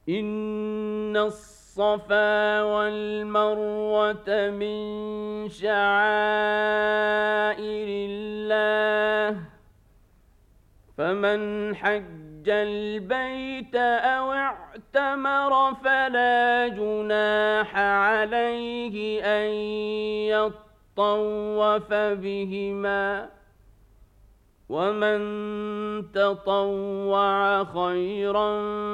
إن الصفا والمروة من شعائر الله فمن حج البيت أو اعتمر فلا جناح عليه أن يطوف بهما ومن تطوع خيرا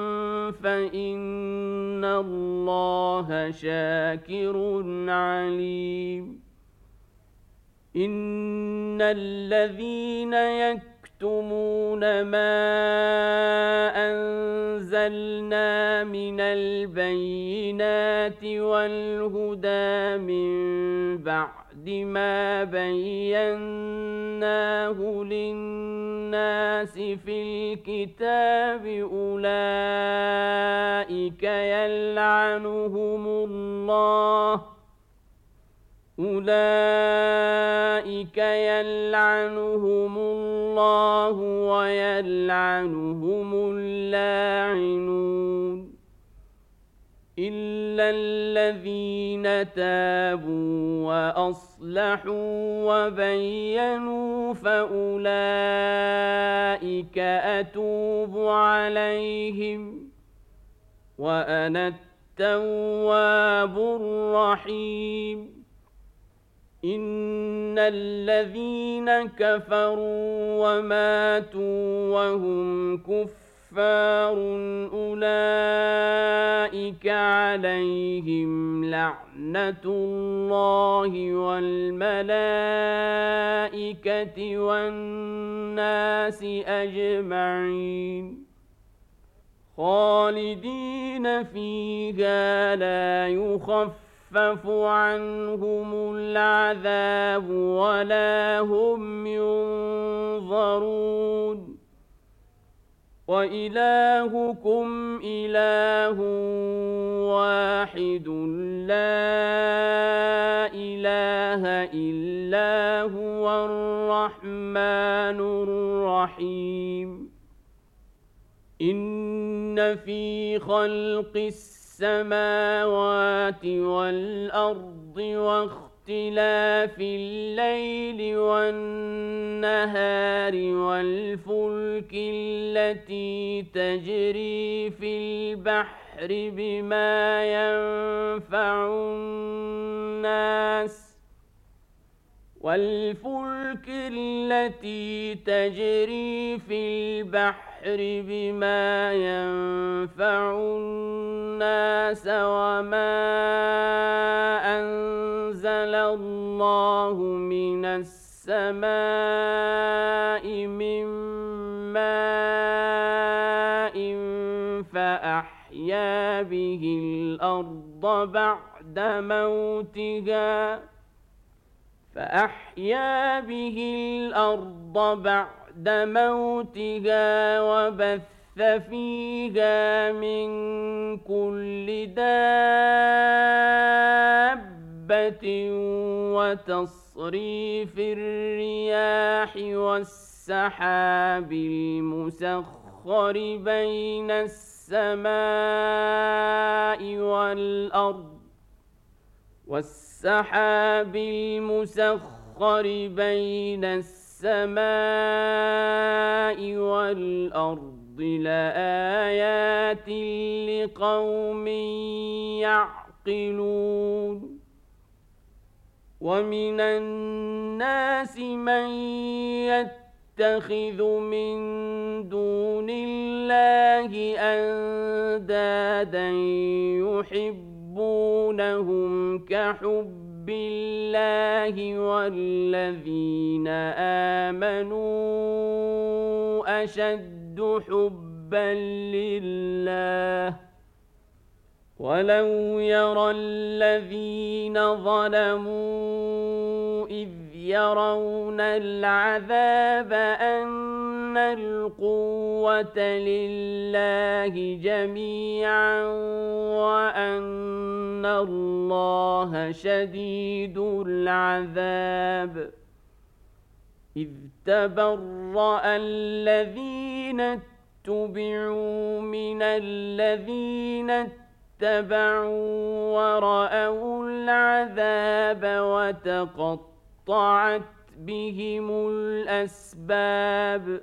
فإن الله شاكر عليم إن الذين يكتمون ما أنزلنا من البينات والهدى من بعد ما بيناه للناس في الكتاب أولئك يلعنهم الله ويلعنهم اللاعنون إلا الذين تابوا وأصلحوا وبينوا فأولئك أتوب عليهم وأنا التواب الرحيم إن الذين كفروا وماتوا وهم كفار أولئك عليهم لعنة الله والملائكة والناس أجمعين خالدين فيها لا يخفف عنهم العذاب ولا هم ينظرون وإلهكم إله واحد لا إله إلا هو الرحمن الرحيم إن في خلق السماوات والأرض واختلاف الليل والنهار والفلك التي تجري في البحر بما ينفع الناس والفلك التي تجري في البحر بما ينفع الناس وما أنزل الله من السماء من ماء فأحيا به الأرض بعد موتها وبث فيها من كل دابة وتصريف الرياح والسحاب المسخر بين السماء والأرض لآيات لقوم يعقلون ومن الناس من يتخذ من دون الله أندادا يحبونهم كحب الله والذين آمنوا أشد حبا لله ولو يرى الذين ظلموا إذ يرون العذاب أن القوة لله جميعا وأن الله شديد العذاب إذ تبرأ الذين اتبعوا من الذين اتبعوا ورأوا العذاب وتقطعت بهم الأسباب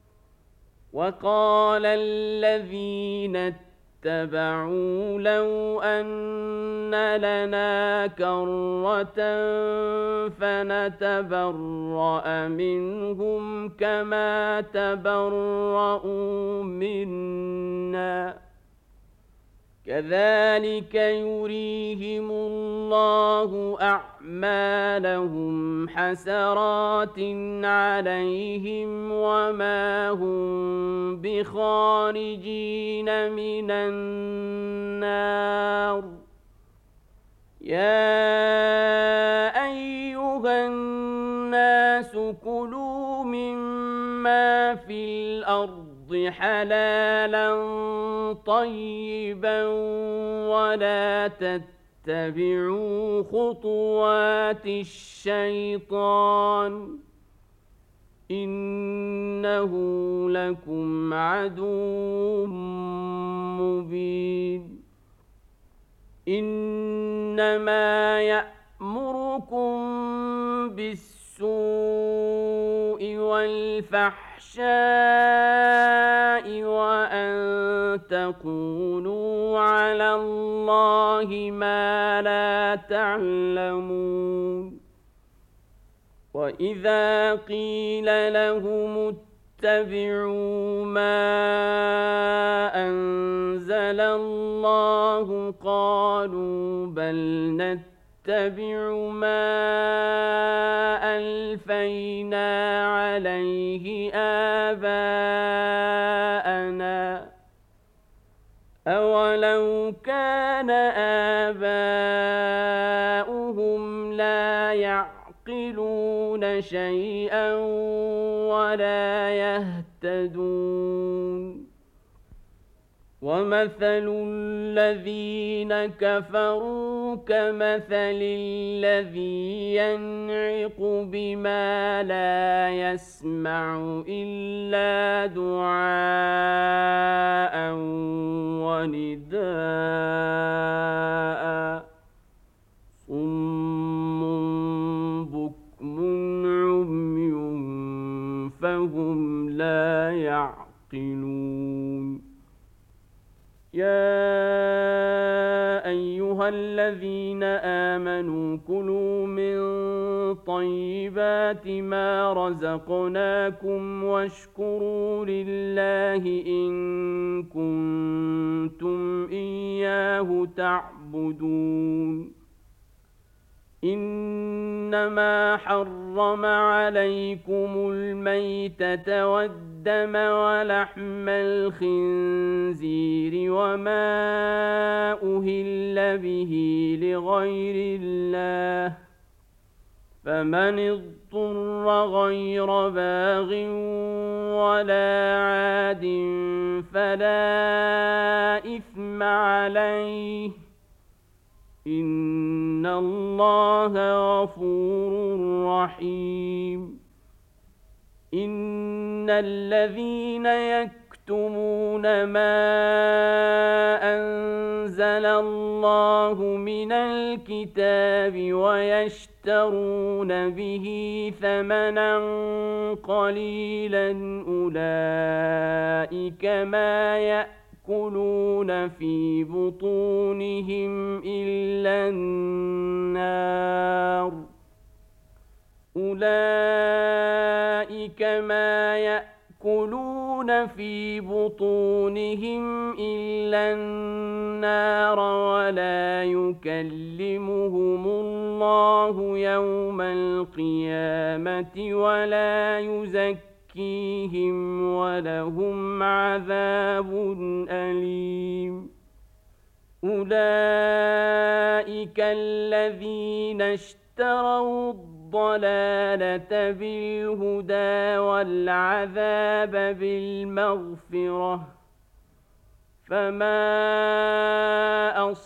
وقال الذين اتبعوا لو أن لنا كرة فنتبرأ منهم كما تبرؤوا منا كذلك يريهم الله أعمالهم حسرات عليهم وما هم بخارجين من النار يا أيها الناس كلوا مما في الأرض حلالا طيبا ولا تتبعوا خطوات الشيطان إنه لكم عدو مبين إنما يأمركم بالسوء والفحشاء وأن تقولوا على الله ما لا تعلمون وإذا قيل لهم اتبعوا ما أنزل الله قالوا بل نتبع ما ألفينا عليه آباءنا أولو كان آباؤهم لا يعقلون شيئا ولا يهتدون ومثل الذين كفروا كمثل الذي ينعق بما لا يسمع إلا دعاء ونداء صم بكم عمي فهم لا يعقلون يا أيها الذين آمنوا كلوا من طيبات ما رزقناكم واشكروا لله إن كنتم إياه تعبدون إنما حرم عليكم الميتة والدم ولحم الخنزير وما أهل به لغير الله فمن اضطر غير باغ ولا عاد فلا إثم عليه إن الله غفور رحيم إن الذين يكتمون ما أنزل الله من الكتاب ويشترون به ثمنا قليلا أولئك ما يأكلون في بطونهم إلا النار أولئك ما يأكلون في بطونهم إلا النار ولا يكلمهم الله يوم القيامة ولا يزكيهم ولهم عذاب أليم أولئك الذين اشتروا الضلالة بالهدى والعذاب بالمغفرة فما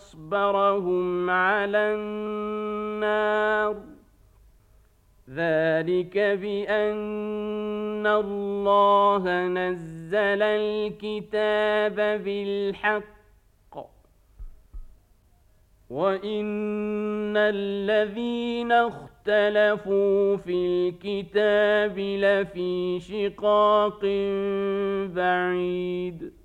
أصبرهم على النار ذلك ذلك بأن الله نزل الكتاب بالحق وإن الذين اختلفوا في الكتاب لفي شقاق بعيد